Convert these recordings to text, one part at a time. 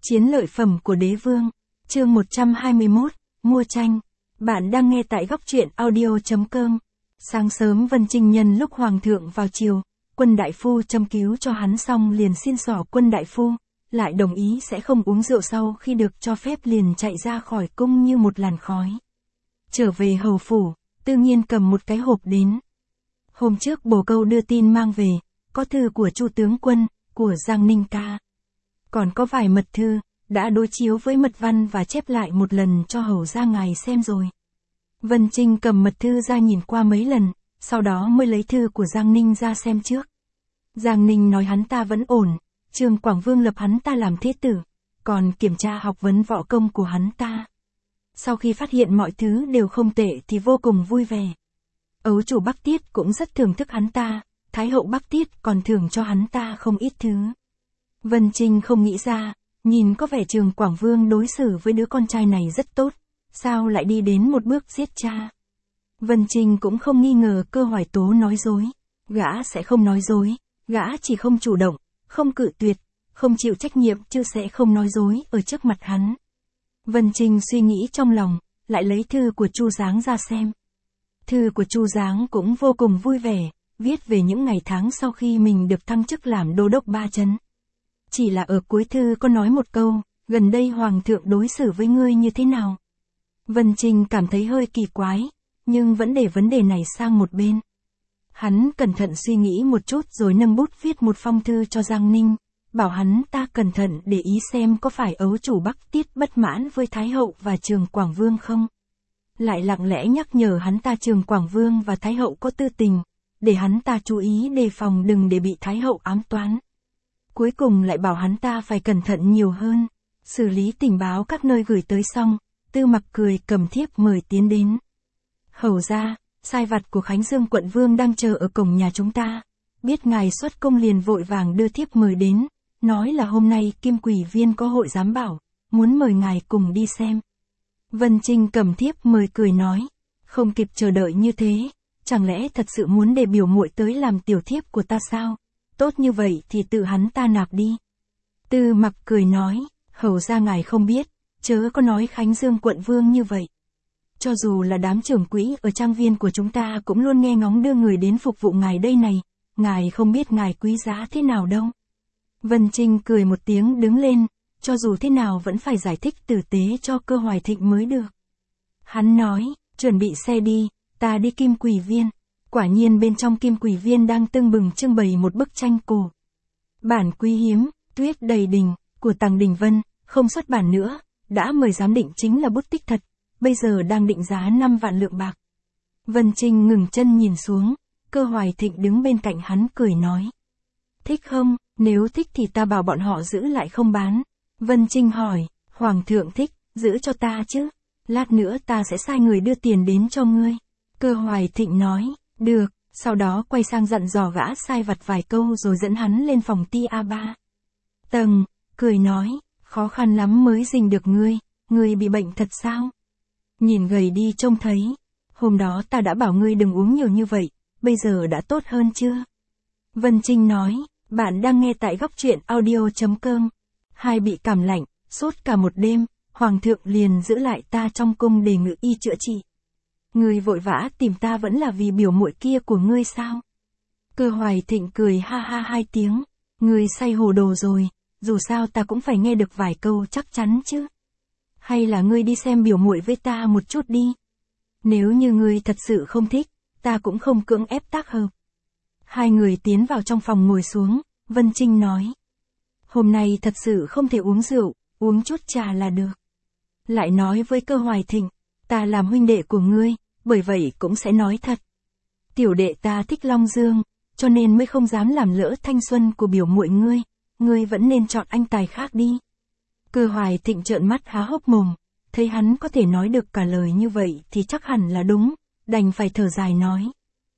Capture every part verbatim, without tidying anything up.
Chiến lợi phẩm của đế vương. Chương một trăm hai mươi mốt, mua tranh. Bạn đang nghe tại góc truyện audio chấm com. Sáng sớm Vân Trinh nhân lúc hoàng thượng vào chiều, quân đại phu châm cứu cho hắn xong liền xin xỏ quân đại phu, lại đồng ý sẽ không uống rượu sau khi được cho phép liền chạy ra khỏi cung như một làn khói. Trở về hầu phủ, Tư Nghiên cầm một cái hộp đến. Hôm trước bồ câu đưa tin mang về, có thư của Chu tướng quân, của Giang Ninh ca. Còn có vài mật thư, đã đối chiếu với mật văn và chép lại một lần cho hầu ra ngài xem rồi. Vân Trinh cầm mật thư ra nhìn qua mấy lần, sau đó mới lấy thư của Giang Ninh ra xem trước. Giang Ninh nói hắn ta vẫn ổn, Trương Quảng Vương lập hắn ta làm thế tử, còn kiểm tra học vấn võ công của hắn ta. Sau khi phát hiện mọi thứ đều không tệ thì vô cùng vui vẻ. Ấu chủ Bắc Tiết cũng rất thưởng thức hắn ta, Thái hậu Bắc Tiết còn thưởng cho hắn ta không ít thứ. Vân Trinh không nghĩ ra, nhìn có vẻ Trương Quảng Vương đối xử với đứa con trai này rất tốt, sao lại đi đến một bước giết cha. Vân Trinh cũng không nghi ngờ Cơ Hoài Tố nói dối, gã sẽ không nói dối, gã chỉ không chủ động, không cự tuyệt, không chịu trách nhiệm chứ sẽ không nói dối ở trước mặt hắn. Vân Trinh suy nghĩ trong lòng, lại lấy thư của Chu Giáng ra xem. Thư của Chu Giáng cũng vô cùng vui vẻ, viết về những ngày tháng sau khi mình được thăng chức làm đô đốc ba trấn. Chỉ là ở cuối thư có nói một câu, gần đây hoàng thượng đối xử với ngươi như thế nào. Vân Trinh cảm thấy hơi kỳ quái, nhưng vẫn để vấn đề này sang một bên. Hắn cẩn thận suy nghĩ một chút rồi nâng bút viết một phong thư cho Giang Ninh, bảo hắn ta cẩn thận để ý xem có phải ấu chủ Bắc Tiết bất mãn với Thái hậu và Trương Quảng Vương không. Lại lặng lẽ nhắc nhở hắn ta Trương Quảng Vương và Thái hậu có tư tình, để hắn ta chú ý đề phòng đừng để bị Thái hậu ám toán. Cuối cùng lại bảo hắn ta phải cẩn thận nhiều hơn, xử lý tình báo các nơi gửi tới xong, Tư Mặc cười cầm thiếp mời tiến đến. Hầu ra, sai vặt của Khánh Dương quận vương đang chờ ở cổng nhà chúng ta, biết ngài xuất công liền vội vàng đưa thiếp mời đến, nói là hôm nay Kim Quỷ Viên có hội giám bảo, muốn mời ngài cùng đi xem. Vân Trinh cầm thiếp mời cười nói, không kịp chờ đợi như thế, chẳng lẽ thật sự muốn để biểu muội tới làm tiểu thiếp của ta sao? Tốt như vậy thì tự hắn ta nạp đi. Tư Mặc cười nói, hầu ra ngài không biết, chớ có nói Khánh Dương quận vương như vậy. Cho dù là đám trưởng quỹ ở trang viên của chúng ta cũng luôn nghe ngóng đưa người đến phục vụ ngài đây này, ngài không biết ngài quý giá thế nào đâu. Vân Trinh cười một tiếng đứng lên, cho dù thế nào vẫn phải giải thích tử tế cho Cơ Hoài Thịnh mới được. Hắn nói, chuẩn bị xe đi, ta đi Kim Quỷ Viên. Quả nhiên bên trong Kim Quỷ Viên đang tưng bừng trưng bày một bức tranh cổ. Bản quý hiếm, tuyết đầy đình, của Tằng Đình Vân, không xuất bản nữa, đã mời giám định chính là bút tích thật, bây giờ đang định giá năm vạn lượng bạc. Vân Trinh ngừng chân nhìn xuống, Cơ Hoài Thịnh đứng bên cạnh hắn cười nói. Thích không, nếu thích thì ta bảo bọn họ giữ lại không bán. Vân Trinh hỏi, Hoàng thượng thích, giữ cho ta chứ, lát nữa ta sẽ sai người đưa tiền đến cho ngươi. Cơ Hoài Thịnh nói. Được, sau đó quay sang dặn dò gã sai vặt vài câu rồi dẫn hắn lên phòng ti a ba. Tầng, cười nói, khó khăn lắm mới rình được ngươi, ngươi bị bệnh thật sao? Nhìn gầy đi trông thấy, hôm đó ta đã bảo ngươi đừng uống nhiều như vậy, bây giờ đã tốt hơn chưa? Vân Trinh nói, bạn đang nghe tại góc truyện audio chấm com. Hai bị cảm lạnh, sốt cả một đêm, hoàng thượng liền giữ lại ta trong cung để ngự y chữa trị. Ngươi vội vã tìm ta vẫn là vì biểu muội kia của ngươi sao? Cơ Hoài Thịnh cười ha ha hai tiếng, ngươi say hồ đồ rồi, dù sao ta cũng phải nghe được vài câu chắc chắn chứ. Hay là ngươi đi xem biểu muội với ta một chút đi. Nếu như ngươi thật sự không thích, ta cũng không cưỡng ép tác hợp. Hai người tiến vào trong phòng ngồi xuống, Vân Trinh nói. Hôm nay thật sự không thể uống rượu, uống chút trà là được. Lại nói với Cơ Hoài Thịnh, ta làm huynh đệ của ngươi, bởi vậy cũng sẽ nói thật. Tiểu đệ ta thích Long Dương, cho nên mới không dám làm lỡ thanh xuân của biểu muội ngươi, ngươi vẫn nên chọn anh tài khác đi. Cơ Hoài Thịnh trợn mắt há hốc mồm, thấy hắn có thể nói được cả lời như vậy thì chắc hẳn là đúng, đành phải thở dài nói.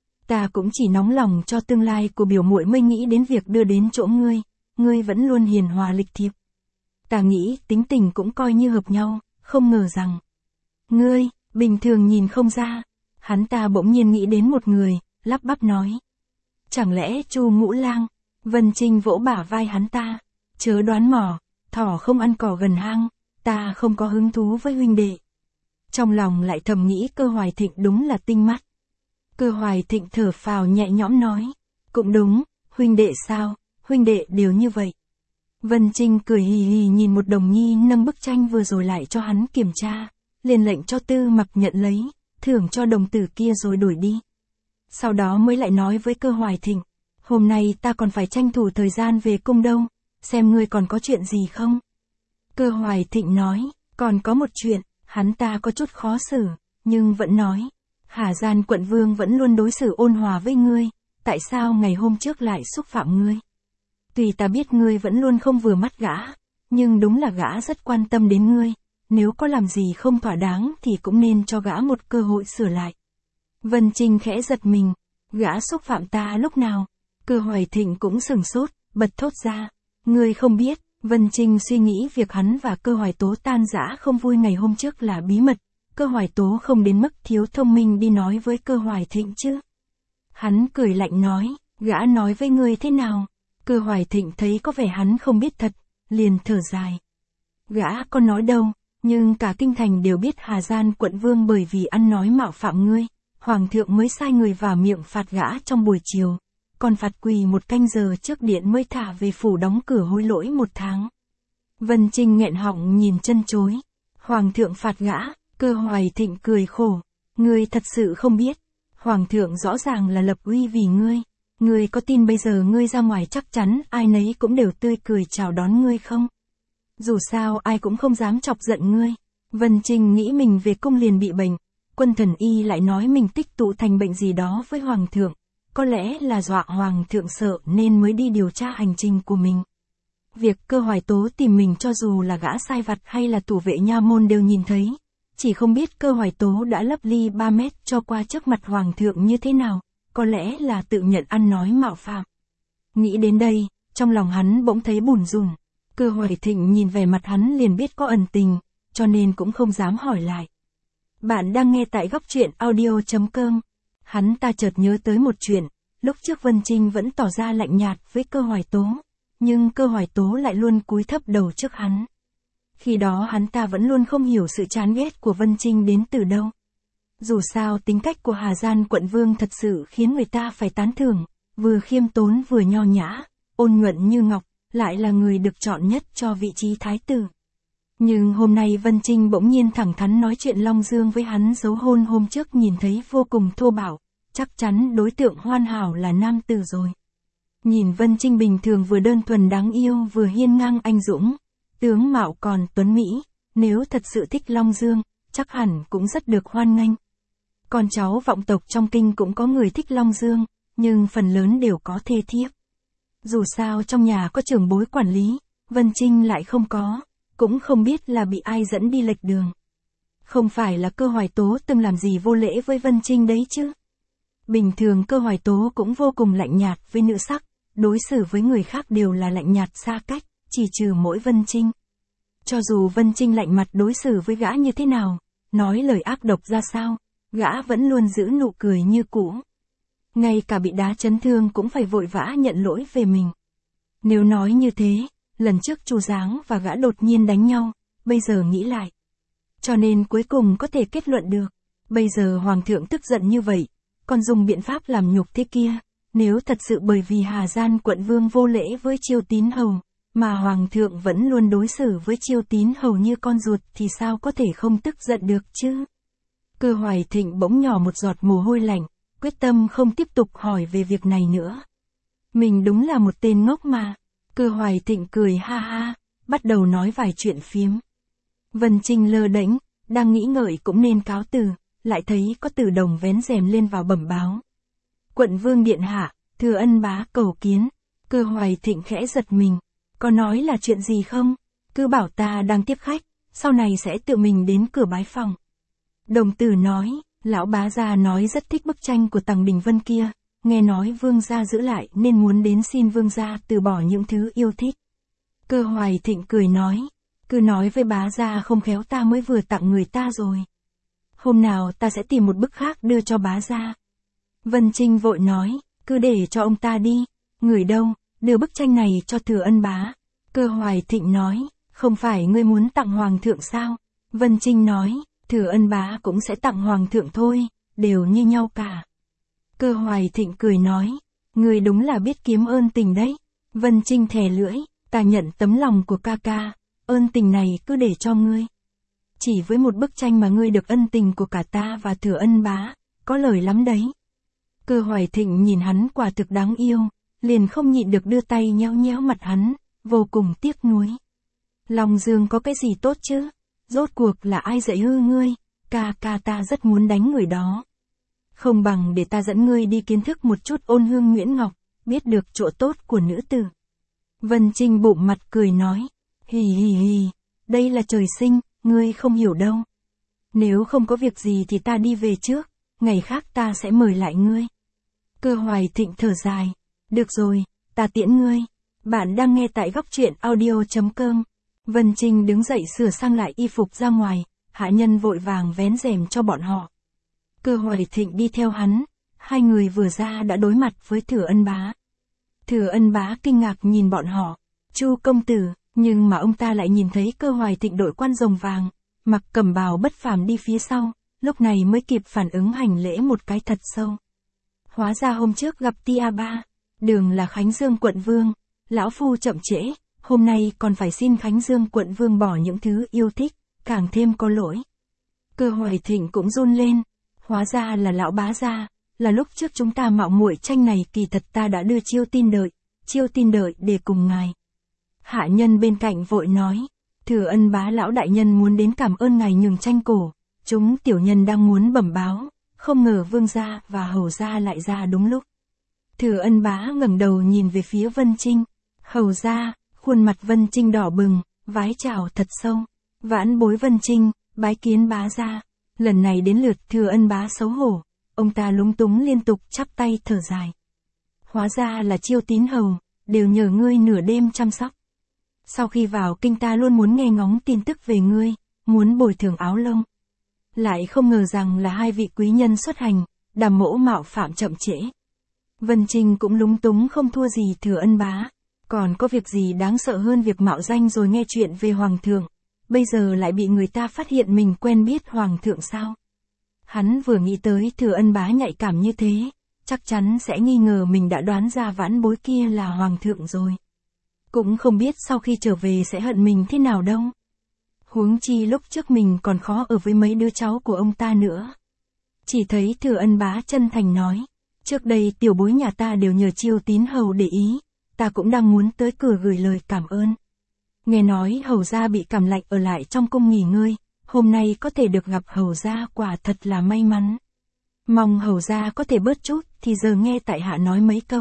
Ta cũng chỉ nóng lòng cho tương lai của biểu muội mới nghĩ đến việc đưa đến chỗ ngươi, ngươi vẫn luôn hiền hòa lịch thiệp. Ta nghĩ tính tình cũng coi như hợp nhau, không ngờ rằng. Ngươi, bình thường nhìn không ra, hắn ta bỗng nhiên nghĩ đến một người, lắp bắp nói. Chẳng lẽ Chu Ngũ Lang? Vân Trinh vỗ bả vai hắn ta, chớ đoán mò, thỏ không ăn cỏ gần hang, ta không có hứng thú với huynh đệ. Trong lòng lại thầm nghĩ Cơ Hoài Thịnh đúng là tinh mắt. Cơ Hoài Thịnh thở phào nhẹ nhõm nói, cũng đúng, huynh đệ sao, huynh đệ đều như vậy. Vân Trinh cười hì hì nhìn một đồng nhi nâng bức tranh vừa rồi lại cho hắn kiểm tra, liền lệnh cho Tư Mặc nhận lấy, thưởng cho đồng tử kia rồi đuổi đi. Sau đó mới lại nói với Cơ Hoài Thịnh, hôm nay ta còn phải tranh thủ thời gian về cung đâu, xem ngươi còn có chuyện gì không. Cơ Hoài Thịnh nói, còn có một chuyện, hắn ta có chút khó xử, nhưng vẫn nói, Hà Gian quận vương vẫn luôn đối xử ôn hòa với ngươi, tại sao ngày hôm trước lại xúc phạm ngươi? Tuy ta biết ngươi vẫn luôn không vừa mắt gã, nhưng đúng là gã rất quan tâm đến ngươi, nếu có làm gì không thỏa đáng thì cũng nên cho gã một cơ hội sửa lại. Vân Trinh khẽ giật mình, gã xúc phạm ta lúc nào? Cơ Hoài Thịnh cũng sừng sốt, bật thốt ra, ngươi không biết. Vân Trinh suy nghĩ việc hắn và Cơ Hoài Tố tan rã không vui ngày hôm trước là bí mật, Cơ Hoài Tố không đến mức thiếu thông minh đi nói với Cơ Hoài Thịnh chứ. Hắn cười lạnh nói, gã nói với ngươi thế nào? Cơ Hoài Thịnh thấy có vẻ hắn không biết thật, liền thở dài. Gã có nói đâu, nhưng cả kinh thành đều biết Hà Gian quận vương bởi vì ăn nói mạo phạm ngươi, Hoàng thượng mới sai người vào miệng phạt gã trong buổi chiều. Còn phạt quỳ một canh giờ trước điện mới thả về phủ đóng cửa hối lỗi một tháng. Vân Trinh nghẹn họng nhìn chân chối. Hoàng thượng phạt gã, Cơ Hoài Thịnh cười khổ. Ngươi thật sự không biết. Hoàng thượng rõ ràng là lập uy vì ngươi. Ngươi có tin bây giờ ngươi ra ngoài chắc chắn ai nấy cũng đều tươi cười chào đón ngươi không? Dù sao ai cũng không dám chọc giận ngươi. Vân Trinh nghĩ mình về cung liền bị bệnh. Quân thần y lại nói mình tích tụ thành bệnh gì đó với Hoàng thượng. Có lẽ là dọa Hoàng thượng sợ nên mới đi điều tra hành trình của mình. Việc Cơ Hoài Tố tìm mình cho dù là gã sai vặt hay là thủ vệ nha môn đều nhìn thấy. Chỉ không biết Cơ Hoài Tố đã lấp ly ba mét cho qua trước mặt Hoàng thượng như thế nào, có lẽ là tự nhận ăn nói mạo phạm. Nghĩ đến đây, trong lòng hắn bỗng thấy bủn rủn. Cơ Hoài Thịnh nhìn về mặt hắn liền biết có ẩn tình, cho nên cũng không dám hỏi lại. Bạn đang nghe tại góc truyện audio chấm com. Hắn ta chợt nhớ tới một chuyện, lúc trước Vân Trinh vẫn tỏ ra lạnh nhạt với Cơ Hoài Tố, nhưng Cơ Hoài Tố lại luôn cúi thấp đầu trước hắn. Khi đó hắn ta vẫn luôn không hiểu sự chán ghét của Vân Trinh đến từ đâu. Dù sao tính cách của Hà Gian quận vương thật sự khiến người ta phải tán thưởng, vừa khiêm tốn vừa nho nhã, ôn nhuận như ngọc, lại là người được chọn nhất cho vị trí thái tử. Nhưng hôm nay Vân Trinh bỗng nhiên thẳng thắn nói chuyện Long Dương với hắn giấu hôn hôm trước nhìn thấy vô cùng thô bạo, chắc chắn đối tượng hoàn hảo là nam tử rồi. Nhìn Vân Trinh bình thường vừa đơn thuần đáng yêu vừa hiên ngang anh dũng, tướng mạo còn tuấn mỹ, nếu thật sự thích Long Dương, chắc hẳn cũng rất được hoan nghênh. Con cháu vọng tộc trong kinh cũng có người thích Long Dương, nhưng phần lớn đều có thê thiếp. Dù sao trong nhà có trưởng bối quản lý, Vân Trinh lại không có, cũng không biết là bị ai dẫn đi lệch đường. Không phải là Cơ Hoài Tố từng làm gì vô lễ với Vân Trinh đấy chứ. Bình thường Cơ Hoài Tố cũng vô cùng lạnh nhạt với nữ sắc, đối xử với người khác đều là lạnh nhạt xa cách, chỉ trừ mỗi Vân Trinh. Cho dù Vân Trinh lạnh mặt đối xử với gã như thế nào, nói lời ác độc ra sao, gã vẫn luôn giữ nụ cười như cũ. Ngay cả bị đá chấn thương cũng phải vội vã nhận lỗi về mình. Nếu nói như thế, lần trước Chu Giáng và gã đột nhiên đánh nhau, bây giờ nghĩ lại. Cho nên cuối cùng có thể kết luận được, bây giờ Hoàng thượng tức giận như vậy, còn dùng biện pháp làm nhục thế kia, nếu thật sự bởi vì Hà Gian quận vương vô lễ với Chiêu Tín Hầu, mà Hoàng thượng vẫn luôn đối xử với Chiêu Tín Hầu như con ruột thì sao có thể không tức giận được chứ? Cơ Hoài Thịnh bỗng nhỏ một giọt mồ hôi lạnh, quyết tâm không tiếp tục hỏi về việc này nữa. Mình đúng là một tên ngốc mà. Cơ Hoài Thịnh cười ha ha, bắt đầu nói vài chuyện phiếm. Vân Trinh lơ đễnh, đang nghĩ ngợi cũng nên cáo từ, lại thấy có Từ Đồng vén rèm lên vào bẩm báo. Quận vương điện hạ, thưa ân bá cầu kiến. Cơ Hoài Thịnh khẽ giật mình, có nói là chuyện gì không? Cứ bảo ta đang tiếp khách, sau này sẽ tự mình đến cửa bái phòng. Đồng Tử nói, lão bá gia nói rất thích bức tranh của Tằng Bình Vân kia, nghe nói vương gia giữ lại nên muốn đến xin vương gia từ bỏ những thứ yêu thích. Cơ Hoài Thịnh cười nói, cứ nói với bá gia không khéo ta mới vừa tặng người ta rồi. Hôm nào ta sẽ tìm một bức khác đưa cho bá gia. Vân Trinh vội nói, cứ để cho ông ta đi, người đâu, đưa bức tranh này cho Thừa Ân bá. Cơ Hoài Thịnh nói, Không phải ngươi muốn tặng hoàng thượng sao? Vân Trinh nói, Thừa Ân bá cũng sẽ tặng hoàng thượng thôi, đều như nhau cả. Cơ Hoài Thịnh cười nói, ngươi đúng là biết kiếm ơn tình đấy. Vân Trinh thè lưỡi, ta nhận tấm lòng của ca ca, ơn tình này cứ để cho ngươi. Chỉ với một bức tranh mà ngươi được ân tình của cả ta và Thừa Ân bá, có lời lắm đấy. Cơ Hoài Thịnh nhìn hắn quả thực đáng yêu, liền không nhịn được đưa tay nhéo nhéo mặt hắn, vô cùng tiếc nuối. Long Dương có cái gì tốt chứ? Rốt cuộc là ai dạy hư ngươi? Ca ca ta rất muốn đánh người đó. Không bằng để ta dẫn ngươi đi kiến thức một chút Ôn Hương Nguyễn Ngọc, biết được chỗ tốt của nữ tử. Vân Trinh bụng mặt cười nói, hì hì hì, đây là trời sinh, ngươi không hiểu đâu. Nếu không có việc gì thì ta đi về trước, ngày khác ta sẽ mời lại ngươi. Cơ Hoài Thịnh thở dài, được rồi, ta tiễn ngươi. Bạn đang nghe tại góc truyện audio chấm com. Vân Trinh đứng dậy sửa sang lại y phục ra ngoài, hạ nhân vội vàng vén rèm cho bọn họ. Cơ Hoài Thịnh đi theo hắn, hai người vừa ra đã đối mặt với Thừa Ân bá. Thừa Ân bá kinh ngạc nhìn bọn họ, Chu công tử, nhưng mà ông ta lại nhìn thấy Cơ Hoài Thịnh đội quan rồng vàng, mặc cẩm bào bất phàm đi phía sau, lúc này mới kịp phản ứng hành lễ một cái thật sâu. Hóa ra hôm trước gặp Tia Ba, đường là Khánh Dương quận vương, lão phu chậm trễ, hôm nay còn phải xin Khánh Dương quận vương bỏ những thứ yêu thích, càng thêm có lỗi. Cơ Hoài Thịnh cũng run lên, hóa ra là lão bá gia, là lúc trước chúng ta mạo muội tranh này kỳ thật ta đã đưa chiêu tin đợi, chiêu tin đợi để cùng ngài. Hạ nhân bên cạnh vội nói, Thừa Ân bá lão đại nhân muốn đến cảm ơn ngài nhường tranh cổ, chúng tiểu nhân đang muốn bẩm báo, không ngờ vương gia và hầu gia lại ra đúng lúc. Thừa Ân bá ngẩng đầu nhìn về phía Vân Trinh, hầu gia, khuôn mặt Vân Trinh đỏ bừng, vái chào thật sâu, vãn bối Vân Trinh, bái kiến bá gia. Lần này đến lượt Thừa Ân bá xấu hổ, ông ta lúng túng liên tục chắp tay thở dài. Hóa ra là Chiêu Tín hầu, đều nhờ ngươi nửa đêm chăm sóc. Sau khi vào kinh ta luôn muốn nghe ngóng tin tức về ngươi, muốn bồi thường áo lông. Lại không ngờ rằng là hai vị quý nhân xuất hành, Đàm mỗ mạo phạm chậm trễ. Vân Trinh cũng lúng túng không thua gì Thừa Ân bá, còn có việc gì đáng sợ hơn việc mạo danh rồi nghe chuyện về hoàng thượng, bây giờ lại bị người ta phát hiện mình quen biết hoàng thượng sao? Hắn vừa nghĩ tới Thừa Ân bá nhạy cảm như thế, chắc chắn sẽ nghi ngờ mình đã đoán ra vãn bối kia là hoàng thượng rồi. Cũng không biết sau khi trở về sẽ hận mình thế nào đâu. Huống chi lúc trước mình còn khó ở với mấy đứa cháu của ông ta nữa. Chỉ thấy Thừa Ân bá chân thành nói, trước đây tiểu bối nhà ta đều nhờ Chiêu Tín hầu để ý, ta cũng đang muốn tới cửa gửi lời cảm ơn. Nghe nói hầu gia bị cảm lạnh ở lại trong cung nghỉ ngơi, hôm nay có thể được gặp hầu gia quả thật là may mắn. Mong hầu gia có thể bớt chút thì giờ nghe tại hạ nói mấy câu.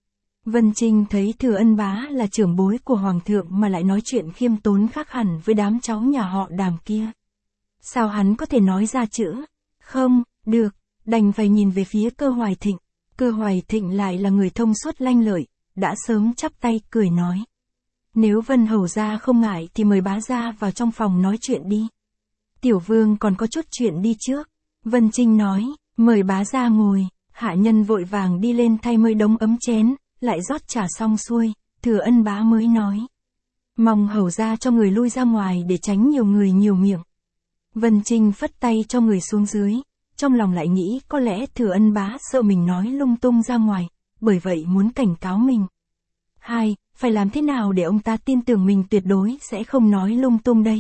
Vân Trinh thấy Thừa Ân bá là trưởng bối của hoàng thượng mà lại nói chuyện khiêm tốn khác hẳn với đám cháu nhà họ Đàm kia. Sao hắn có thể nói ra chữ? Không, được, đành phải nhìn về phía Cơ Hoài Thịnh. Cơ Hoài Thịnh lại là người thông suốt lanh lợi, đã sớm chắp tay cười nói. Nếu Vân hầu gia không ngại thì mời bá gia vào trong phòng nói chuyện đi. Tiểu vương còn có chút chuyện đi trước. Vân Trinh nói, mời bá gia ngồi. Hạ nhân vội vàng đi lên thay mới đống ấm chén, lại rót trà xong xuôi, Thừa Ân bá mới nói. Mong hầu gia cho người lui ra ngoài để tránh nhiều người nhiều miệng. Vân Trinh phất tay cho người xuống dưới, trong lòng lại nghĩ có lẽ Thừa Ân bá sợ mình nói lung tung ra ngoài, bởi vậy muốn cảnh cáo mình. Hai, phải làm thế nào để ông ta tin tưởng mình tuyệt đối sẽ không nói lung tung đây?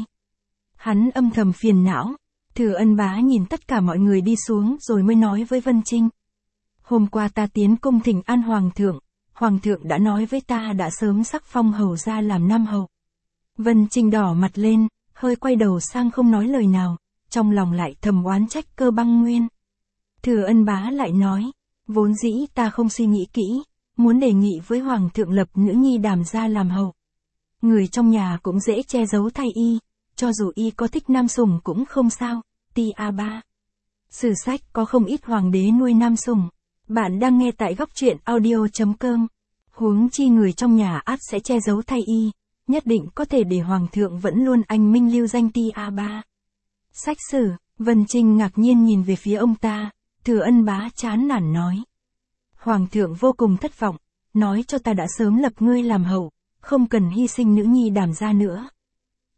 Hắn âm thầm phiền não. Thừa Ân bá nhìn tất cả mọi người đi xuống rồi mới nói với Vân Trinh. Hôm qua ta tiến cung thỉnh an hoàng thượng, hoàng thượng đã nói với ta đã sớm sắc phong hầu gia làm nam hầu. Vân Trinh đỏ mặt lên, hơi quay đầu sang không nói lời nào, trong lòng lại thầm oán trách Cơ Băng Nguyên. Thừa Ân bá lại nói, vốn dĩ ta không suy nghĩ kỹ, muốn đề nghị với hoàng thượng lập nữ nhi Đàm gia làm hầu. Người trong nhà cũng dễ che giấu thay y, cho dù y có thích nam sủng cũng không sao. Tia Ba. Sử sách có không ít hoàng đế nuôi nam sủng. Bạn đang nghe tại góc truyện audio chấm com. Huống chi người trong nhà ắt sẽ che giấu thay y, nhất định có thể để hoàng thượng vẫn luôn anh minh lưu danh Tia Ba. Sách sử. Vân Trinh ngạc nhiên nhìn về phía ông ta. Thừa Ân bá chán nản nói. Hoàng thượng vô cùng thất vọng, nói cho ta đã sớm lập ngươi làm hầu, không cần hy sinh nữ nhi Đàm gia nữa.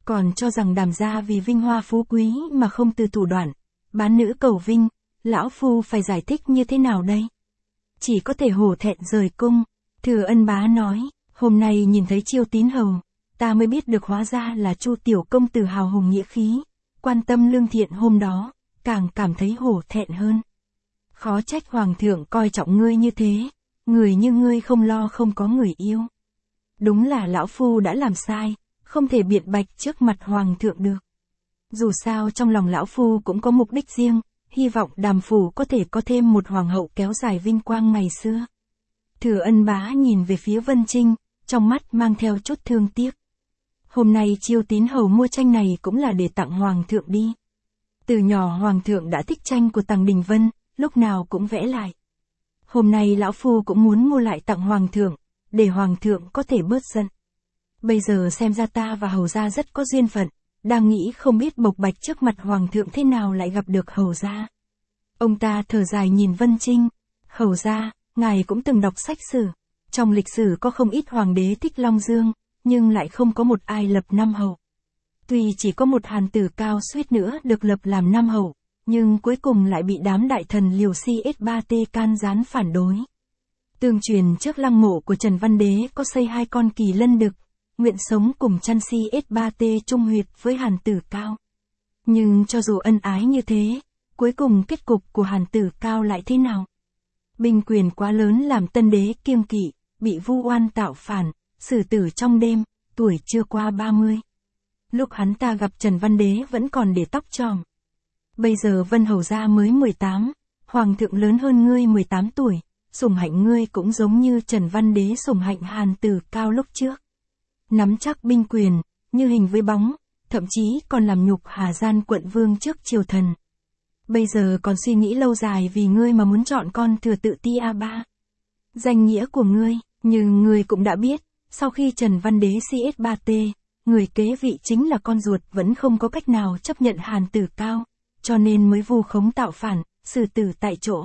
Còn cho rằng Đàm gia vì vinh hoa phú quý mà không từ thủ đoạn, bán nữ cầu vinh, lão phu phải giải thích như thế nào đây? Chỉ có thể hổ thẹn rời cung. Thừa Ân Bá nói, hôm nay nhìn thấy Chiêu Tín hầu, ta mới biết được hóa ra là Chu tiểu công tử hào hùng nghĩa khí, quan tâm lương thiện hôm đó, càng cảm thấy hổ thẹn hơn. Khó trách hoàng thượng coi trọng ngươi như thế, người như ngươi không lo không có người yêu. Đúng là lão phu đã làm sai, không thể biện bạch trước mặt hoàng thượng được. Dù sao trong lòng lão phu cũng có mục đích riêng, hy vọng Đàm phủ có thể có thêm một hoàng hậu kéo dài vinh quang ngày xưa. Thừa Ân Bá nhìn về phía Vân Trinh, trong mắt mang theo chút thương tiếc. Hôm nay Chiêu Tín hầu mua tranh này cũng là để tặng hoàng thượng đi. Từ nhỏ hoàng thượng đã thích tranh của Tằng Đình Vân, lúc nào cũng vẽ lại. Hôm nay lão phu cũng muốn mua lại tặng hoàng thượng, để hoàng thượng có thể bớt giận. Bây giờ xem ra ta và hầu gia rất có duyên phận, đang nghĩ không biết bộc bạch trước mặt hoàng thượng thế nào lại gặp được hầu gia. Ông ta thở dài nhìn Vân Trinh, hầu gia, ngài cũng từng đọc sách sử, trong lịch sử có không ít hoàng đế thích Long Dương, nhưng lại không có một ai lập năm hậu. Tuy chỉ có một Hàn Tử Cao suýt nữa được lập làm năm hậu, nhưng cuối cùng lại bị đám đại thần Liều Si S ba T can gián phản đối. Tương truyền trước lăng mộ của Trần Văn Đế có xây hai con kỳ lân đực, nguyện sống cùng chăn Si S ba T chung huyệt với Hàn Tử Cao. Nhưng cho dù ân ái như thế, cuối cùng kết cục của Hàn Tử Cao lại thế nào? Binh quyền quá lớn làm tân đế kiêng kỵ, bị vu oan tạo phản, xử tử trong đêm, tuổi chưa qua ba mươi. Lúc hắn ta gặp Trần Văn Đế vẫn còn để tóc tròm. Bây giờ Vân hầu gia mới mười tám, hoàng thượng lớn hơn ngươi mười tám tuổi, sủng hạnh ngươi cũng giống như Trần Văn Đế sủng hạnh Hàn Tử Cao lúc trước. Nắm chắc binh quyền, như hình với bóng, thậm chí còn làm nhục Hà Gian quận vương trước triều thần. Bây giờ còn suy nghĩ lâu dài vì ngươi mà muốn chọn con thừa tự Ti A ba. Danh nghĩa của ngươi, nhưng ngươi cũng đã biết, sau khi Trần Văn Đế C S ba T, người kế vị chính là con ruột vẫn không có cách nào chấp nhận Hàn Tử Cao, cho nên mới vu khống tạo phản, xử tử tại chỗ.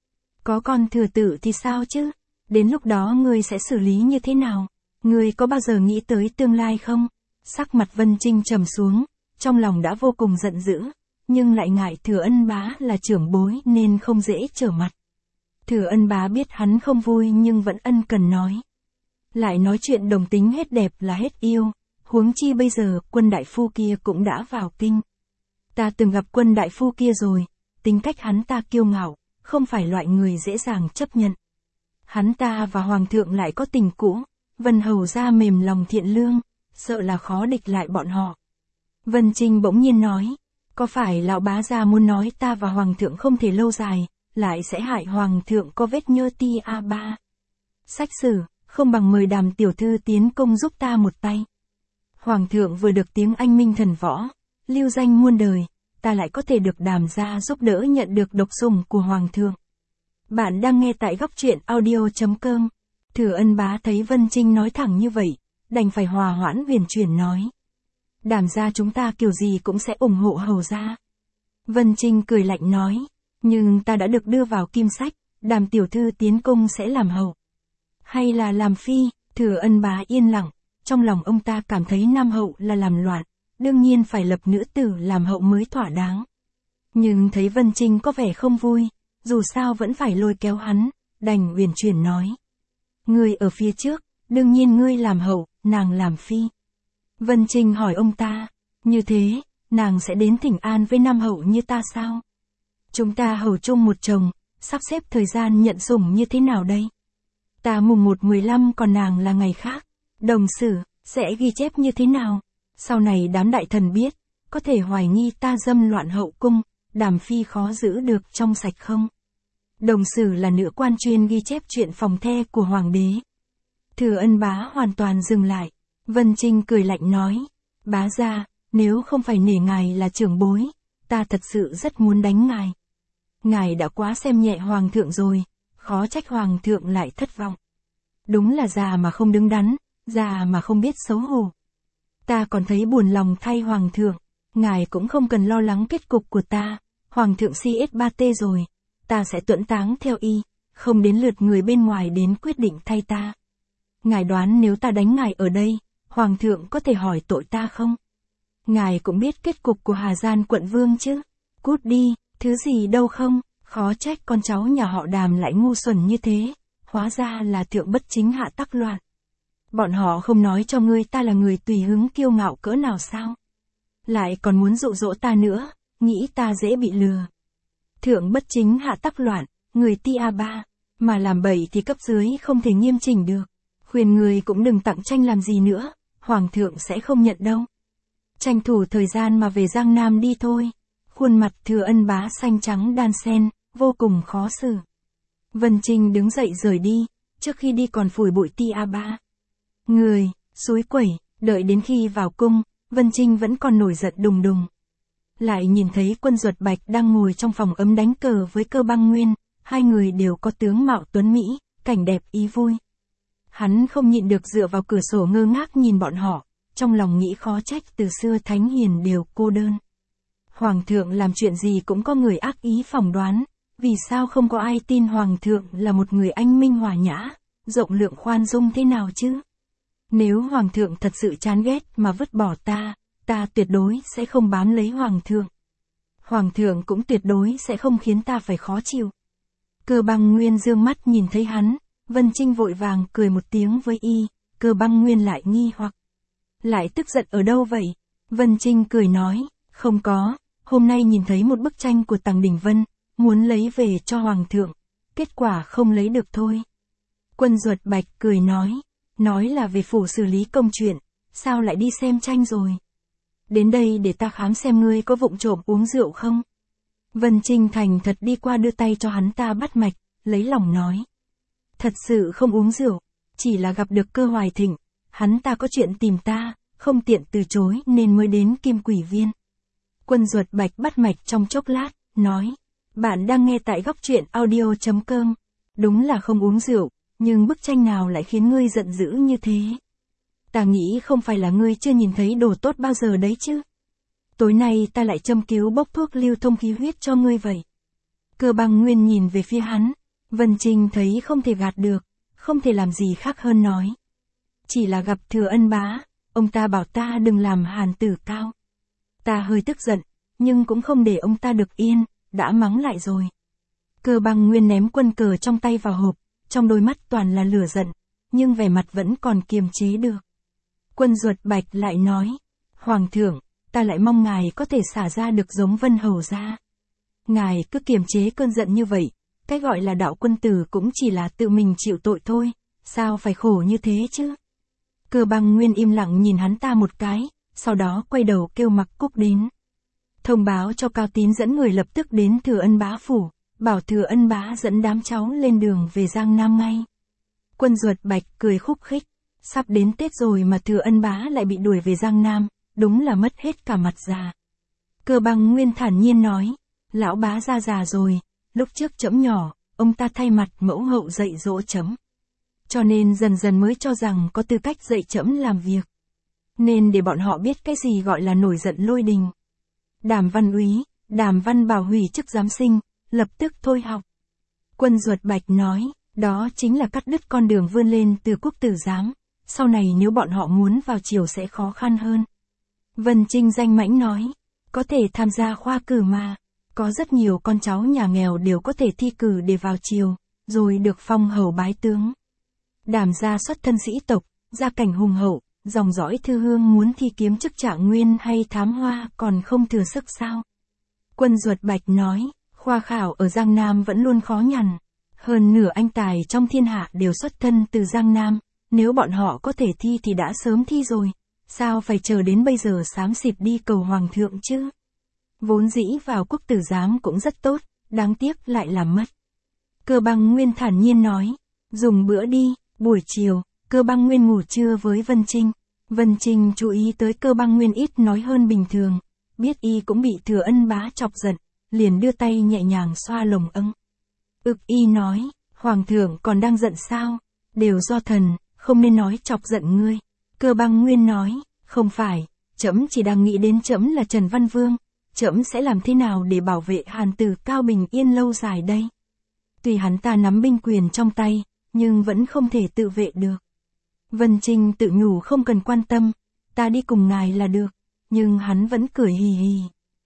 Có con thừa tự thì sao chứ? Đến lúc đó ngươi sẽ xử lý như thế nào? Ngươi có bao giờ nghĩ tới tương lai không? Sắc mặt Vân Trinh trầm xuống, trong lòng đã vô cùng giận dữ, nhưng lại ngại Thừa Ân Bá là trưởng bối nên không dễ trở mặt. Thừa Ân Bá biết hắn không vui nhưng vẫn ân cần nói. Lại nói chuyện đồng tính hết đẹp là hết yêu, huống chi bây giờ quân đại phu kia cũng đã vào kinh. Ta từng gặp quân đại phu kia rồi, tính cách hắn ta kiêu ngạo, không phải loại người dễ dàng chấp nhận. Hắn ta và hoàng thượng lại có tình cũ, Vân hầu gia mềm lòng thiện lương, sợ là khó địch lại bọn họ. Vân Trinh bỗng nhiên nói, có phải lão bá gia muốn nói ta và hoàng thượng không thể lâu dài, lại sẽ hại hoàng thượng có vết nhơ Ti A ba. Sách sử, không bằng mời Đàm tiểu thư tiến công giúp ta một tay. Hoàng thượng vừa được tiếng anh minh thần võ, lưu danh muôn đời, ta lại có thể được Đàm gia giúp đỡ nhận được độc sủng của hoàng thượng. Bạn đang nghe tại góc truyện audio chấm com. Thừa Ân Bá thấy Vân Trinh nói thẳng như vậy, đành phải hòa hoãn huyền chuyển nói. Đàm gia chúng ta kiểu gì cũng sẽ ủng hộ hầu gia. Vân Trinh cười lạnh nói, nhưng ta đã được đưa vào kim sách, Đàm tiểu thư tiến công sẽ làm hầu. Hay là làm phi? Thừa Ân Bá yên lặng, trong lòng ông ta cảm thấy nam hậu là làm loạn, đương nhiên phải lập nữ tử làm hậu mới thỏa đáng. Nhưng thấy Vân Trinh có vẻ không vui, dù sao vẫn phải lôi kéo hắn, đành huyền chuyển nói. Ngươi ở phía trước, đương nhiên ngươi làm hậu, nàng làm phi. Vân Trinh hỏi ông ta, như thế, nàng sẽ đến thỉnh an với nam hậu như ta sao? Chúng ta hầu chung một chồng, sắp xếp thời gian nhận sủng như thế nào đây? Ta mùng một mười lăm còn nàng là ngày khác, đồng sử, sẽ ghi chép như thế nào? Sau này đám đại thần biết, có thể hoài nghi ta dâm loạn hậu cung, Đàm phi khó giữ được trong sạch không? Đồng sử là nữ quan chuyên ghi chép chuyện phòng the của hoàng đế. Thừa Ân Bá hoàn toàn dừng lại. Vân Trinh cười lạnh nói, bá gia, nếu không phải nể ngài là trưởng bối, ta thật sự rất muốn đánh ngài. Ngài đã quá xem nhẹ hoàng thượng rồi, khó trách hoàng thượng lại thất vọng. Đúng là già mà không đứng đắn, già mà không biết xấu hổ. Ta còn thấy buồn lòng thay hoàng thượng, ngài cũng không cần lo lắng kết cục của ta, hoàng thượng C S ba T rồi, ta sẽ tuẫn táng theo y, không đến lượt người bên ngoài đến quyết định thay ta. Ngài đoán nếu ta đánh ngài ở đây, hoàng thượng có thể hỏi tội ta không? Ngài cũng biết kết cục của Hà Gian quận vương chứ. Cút đi, thứ gì đâu không, khó trách con cháu nhà họ Đàm lại ngu xuẩn như thế. Hóa ra là thượng bất chính hạ tắc loạn. Bọn họ không nói cho ngươi ta là người tùy hứng kiêu ngạo cỡ nào sao? Lại còn muốn dụ dỗ ta nữa, nghĩ ta dễ bị lừa. Thượng bất chính hạ tắc loạn, người ti a ba, mà làm bậy thì cấp dưới không thể nghiêm chỉnh được. Khuyên người cũng đừng tặng tranh làm gì nữa, Hoàng thượng sẽ không nhận đâu. Tranh thủ thời gian mà về Giang Nam đi thôi. Khuôn mặt Thừa Ân Bá xanh trắng đan xen, vô cùng khó xử. Vân Trinh đứng dậy rời đi, trước khi đi còn phủi bụi ti a ba. Người, suối quẩy, đợi đến khi vào cung, Vân Trinh vẫn còn nổi giận đùng đùng. Lại nhìn thấy Quân Duật Bạch đang ngồi trong phòng ấm đánh cờ với Cơ Băng Nguyên, hai người đều có tướng mạo tuấn mỹ, cảnh đẹp ý vui. Hắn không nhịn được dựa vào cửa sổ ngơ ngác nhìn bọn họ, trong lòng nghĩ khó trách từ xưa thánh hiền đều cô đơn. Hoàng thượng làm chuyện gì cũng có người ác ý phỏng đoán, vì sao không có ai tin Hoàng thượng là một người anh minh hòa nhã, rộng lượng khoan dung thế nào chứ? Nếu Hoàng thượng thật sự chán ghét mà vứt bỏ ta, ta tuyệt đối sẽ không bám lấy Hoàng thượng. Hoàng thượng cũng tuyệt đối sẽ không khiến ta phải khó chịu. Cơ Băng Nguyên dương mắt nhìn thấy hắn, Vân Trinh vội vàng cười một tiếng với y, Cơ Băng Nguyên lại nghi hoặc. Lại tức giận ở đâu vậy? Vân Trinh cười nói, không có, hôm nay nhìn thấy một bức tranh của Tằng Đình Vân, muốn lấy về cho Hoàng thượng, kết quả không lấy được thôi. Quân Duật Bạch cười nói, nói là về phủ xử lý công chuyện, sao lại đi xem tranh rồi? Đến đây để ta khám xem ngươi có vụng trộm uống rượu không? Vân Trinh thành thật đi qua đưa tay cho hắn ta bắt mạch, lấy lòng nói. Thật sự không uống rượu, chỉ là gặp được Cơ Hoài Thịnh, hắn ta có chuyện tìm ta, không tiện từ chối nên mới đến Kim Quỷ Viên. Quân Duật Bạch bắt mạch trong chốc lát, nói, bạn đang nghe tại góc truyện audio chấm com. Đúng là không uống rượu, nhưng bức tranh nào lại khiến ngươi giận dữ như thế? Ta nghĩ không phải là ngươi chưa nhìn thấy đồ tốt bao giờ đấy chứ. Tối nay ta lại châm cứu bốc thuốc lưu thông khí huyết cho ngươi vậy. Cơ Băng Nguyên nhìn về phía hắn, Vân Trinh thấy không thể gạt được, không thể làm gì khác hơn nói. Chỉ là gặp Thừa Ân Bá, ông ta bảo ta đừng làm hàn tử cao. Ta hơi tức giận, nhưng cũng không để ông ta được yên, đã mắng lại rồi. Cơ Băng Nguyên ném quân cờ trong tay vào hộp, trong đôi mắt toàn là lửa giận, nhưng vẻ mặt vẫn còn kiềm chế được. Quân Duật Bạch lại nói, Hoàng thượng, ta lại mong ngài có thể xả ra được giống Vân Hầu ra. Ngài cứ kiềm chế cơn giận như vậy, cái gọi là đạo quân tử cũng chỉ là tự mình chịu tội thôi, sao phải khổ như thế chứ? Cơ Băng Nguyên im lặng nhìn hắn ta một cái, sau đó quay đầu kêu Mặc Cúc đến. Thông báo cho Cao Tín dẫn người lập tức đến Thừa Ân Bá phủ, bảo Thừa Ân Bá dẫn đám cháu lên đường về Giang Nam ngay. Quân Duật Bạch cười khúc khích, sắp đến Tết rồi mà Thừa Ân Bá lại bị đuổi về Giang Nam, đúng là mất hết cả mặt già. Cơ Băng Nguyên thản nhiên nói, lão bá ra già rồi, lúc trước trẫm nhỏ, ông ta thay mặt mẫu hậu dạy dỗ trẫm. Cho nên dần dần mới cho rằng có tư cách dạy trẫm làm việc. Nên để bọn họ biết cái gì gọi là nổi giận lôi đình. Đàm Văn Úy, Đàm Văn Bảo hủy chức giám sinh, lập tức thôi học. Quân Duật Bạch nói, đó chính là cắt đứt con đường vươn lên từ quốc tử giám, sau này nếu bọn họ muốn vào triều sẽ khó khăn hơn. Vân Trinh danh mãnh nói, có thể tham gia khoa cử mà, có rất nhiều con cháu nhà nghèo đều có thể thi cử để vào triều, rồi được phong hầu bái tướng. Đàm gia xuất thân sĩ tộc, gia cảnh hùng hậu, dòng dõi Thư Hương muốn thi kiếm chức trạng nguyên hay thám hoa còn không thừa sức sao? Quân Duật Bạch nói, khoa khảo ở Giang Nam vẫn luôn khó nhằn. Hơn nửa anh tài trong thiên hạ đều xuất thân từ Giang Nam, nếu bọn họ có thể thi thì đã sớm thi rồi, sao phải chờ đến bây giờ xám xịt đi cầu Hoàng thượng chứ? Vốn dĩ vào quốc tử giám cũng rất tốt, đáng tiếc lại làm mất. Cơ Băng Nguyên thản nhiên nói, dùng bữa đi. Buổi chiều, Cơ Băng Nguyên ngủ trưa với Vân Trinh. Vân Trinh chú ý tới Cơ Băng Nguyên ít nói hơn bình thường, biết y cũng bị Thừa Ân Bá chọc giận, liền đưa tay nhẹ nhàng xoa lồng âng. Ực y nói, Hoàng thượng còn đang giận sao? Đều do thần, không nên nói chọc giận ngươi. Cơ Băng Nguyên nói, không phải, trẫm chỉ đang nghĩ đến trẫm là Trần Văn Vương, trẫm sẽ làm thế nào để bảo vệ Hàn Tử Cao bình yên lâu dài đây? Tuy hắn ta nắm binh quyền trong tay, nhưng vẫn không thể tự vệ được. Vân Trinh tự nhủ không cần quan tâm, ta đi cùng ngài là được, nhưng hắn vẫn cười hì hì.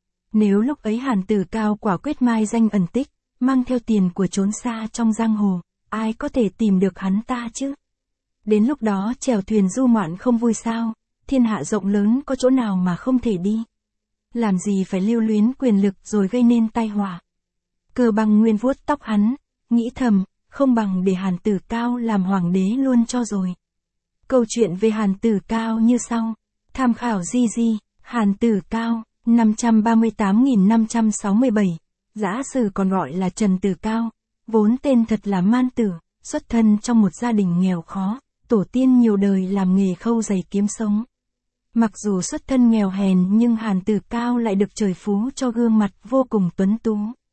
Nếu lúc ấy Hàn Tử Cao quả quyết mai danh ẩn tích, mang theo tiền của trốn xa trong giang hồ, ai có thể tìm được hắn ta chứ? Đến lúc đó chèo thuyền du ngoạn không vui sao, thiên hạ rộng lớn có chỗ nào mà không thể đi. Làm gì phải lưu luyến quyền lực rồi gây nên tai họa. Cơ Băng Nguyên vuốt tóc hắn, nghĩ thầm, không bằng để Hàn Tử Cao làm hoàng đế luôn cho rồi. Câu chuyện về Hàn Tử Cao như sau. Tham khảo Di Di, Hàn Tử Cao, năm trăm ba mươi tám nghìn năm trăm sáu mươi bảy, Dã Sử còn gọi là Trần Tử Cao, vốn tên thật là Man Tử, xuất thân trong một gia đình nghèo khó, tổ tiên nhiều đời làm nghề khâu giày kiếm sống. Mặc dù xuất thân nghèo hèn nhưng Hàn Tử Cao lại được trời phú cho gương mặt vô cùng tuấn tú.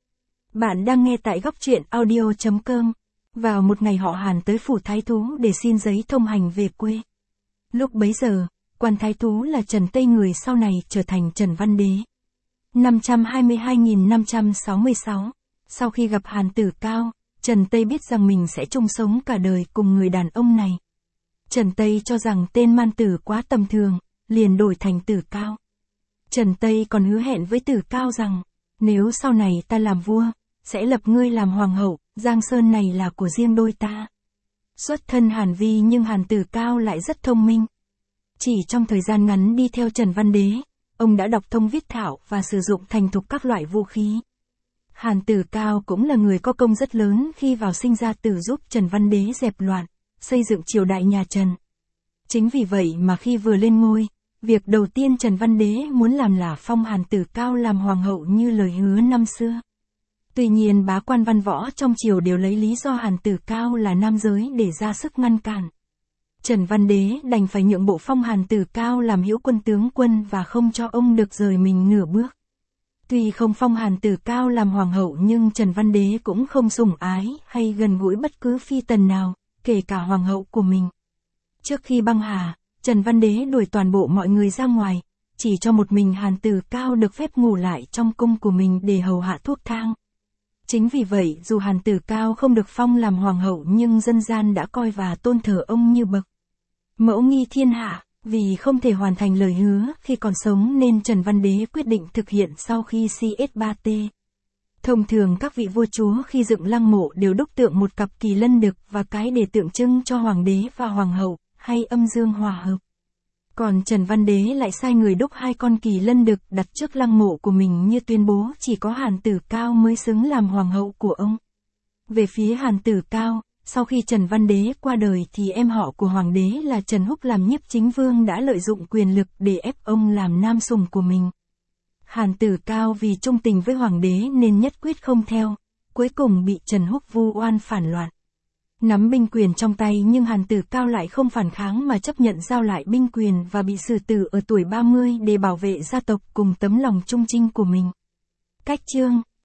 Bạn đang nghe tại góc truyện audio chấm com. Vào một ngày họ Hàn tới phủ thái thú để xin giấy thông hành về quê. Lúc bấy giờ, quan thái thú là Trần Tây người sau này trở thành Trần Văn Đế. năm trăm hai mươi hai nghìn năm trăm sáu mươi sáu, sau khi gặp Hàn Tử Cao, Trần Tây biết rằng mình sẽ chung sống cả đời cùng người đàn ông này. Trần Tây cho rằng tên Man Tử quá tầm thường, liền đổi thành Tử Cao. Trần Tây còn hứa hẹn với Tử Cao rằng, nếu sau này ta làm vua, sẽ lập ngươi làm hoàng hậu, Giang Sơn này là của riêng đôi ta. Xuất thân Hàn Vi nhưng Hàn Tử Cao lại rất thông minh. Chỉ trong thời gian ngắn đi theo Trần Văn Đế, ông đã đọc thông viết thạo và sử dụng thành thục các loại vũ khí. Hàn Tử Cao cũng là người có công rất lớn khi vào sinh ra tử giúp Trần Văn Đế dẹp loạn, xây dựng triều đại nhà Trần. Chính vì vậy mà khi vừa lên ngôi, việc đầu tiên Trần Văn Đế muốn làm là phong Hàn Tử Cao làm hoàng hậu như lời hứa năm xưa. Tuy nhiên bá quan văn võ trong triều đều lấy lý do Hàn Tử Cao là nam giới để ra sức ngăn cản. Trần Văn Đế đành phải nhượng bộ phong Hàn Tử Cao làm hữu quân tướng quân và không cho ông được rời mình nửa bước. Tuy không phong Hàn Tử Cao làm hoàng hậu nhưng Trần Văn Đế cũng không sủng ái hay gần gũi bất cứ phi tần nào, kể cả hoàng hậu của mình. Trước khi băng hà, Trần Văn Đế đuổi toàn bộ mọi người ra ngoài, chỉ cho một mình Hàn Tử Cao được phép ngủ lại trong cung của mình để hầu hạ thuốc thang. Chính vì vậy dù Hàn Tử Cao không được phong làm hoàng hậu nhưng dân gian đã coi và tôn thờ ông như bậc mẫu nghi thiên hạ, vì không thể hoàn thành lời hứa khi còn sống nên Trần Văn Đế quyết định thực hiện sau khi C S ba T. Thông thường các vị vua chúa khi dựng lăng mộ đều đúc tượng một cặp kỳ lân đực và cái để tượng trưng cho hoàng đế và hoàng hậu, hay âm dương hòa hợp. Còn Trần Văn Đế lại sai người đúc hai con kỳ lân đực đặt trước lăng mộ của mình như tuyên bố chỉ có Hàn Tử Cao mới xứng làm hoàng hậu của ông. Về phía Hàn Tử Cao, sau khi Trần Văn Đế qua đời thì em họ của hoàng đế là Trần Húc làm nhiếp chính vương đã lợi dụng quyền lực để ép ông làm nam sủng của mình. Hàn Tử Cao vì trung tình với hoàng đế nên nhất quyết không theo, cuối cùng bị Trần Húc vu oan phản loạn. Nắm binh quyền trong tay nhưng Hàn Tử Cao lại không phản kháng mà chấp nhận giao lại binh quyền và bị xử tử ở tuổi ba mươi để bảo vệ gia tộc cùng tấm lòng trung trinh của mình. Cách chương